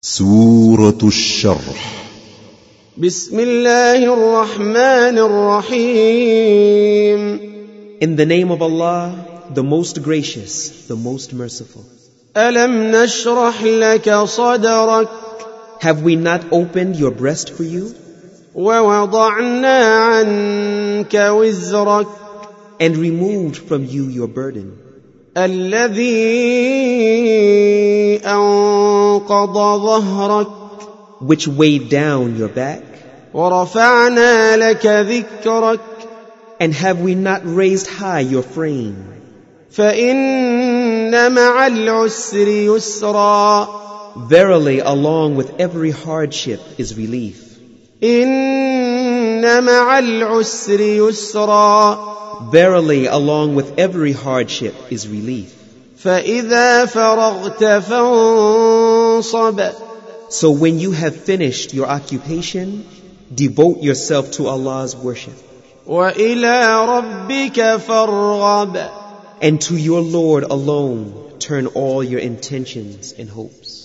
سورة الشرح. بسم الله الرحمن الرحيم. In the name of Allah, the most gracious, the most merciful. ألم نشرح لك صدرك Have we not opened your breast for you? ووضعنا عنك وزرك And removed from you your burden, الذي أنقض ظهرك which weighed down your back? ورفعنا لك ذكرك And have we not raised high your frame? فإن مع العسر يسرا Verily, along with every hardship is relief. إن مع العسر يسرا Verily, along with every hardship is relief. فإذا فرغت فانصب So when you have finished your occupation, devote yourself to Allah's worship. وإلى ربك فارغب And to your Lord alone turn all your intentions and hopes.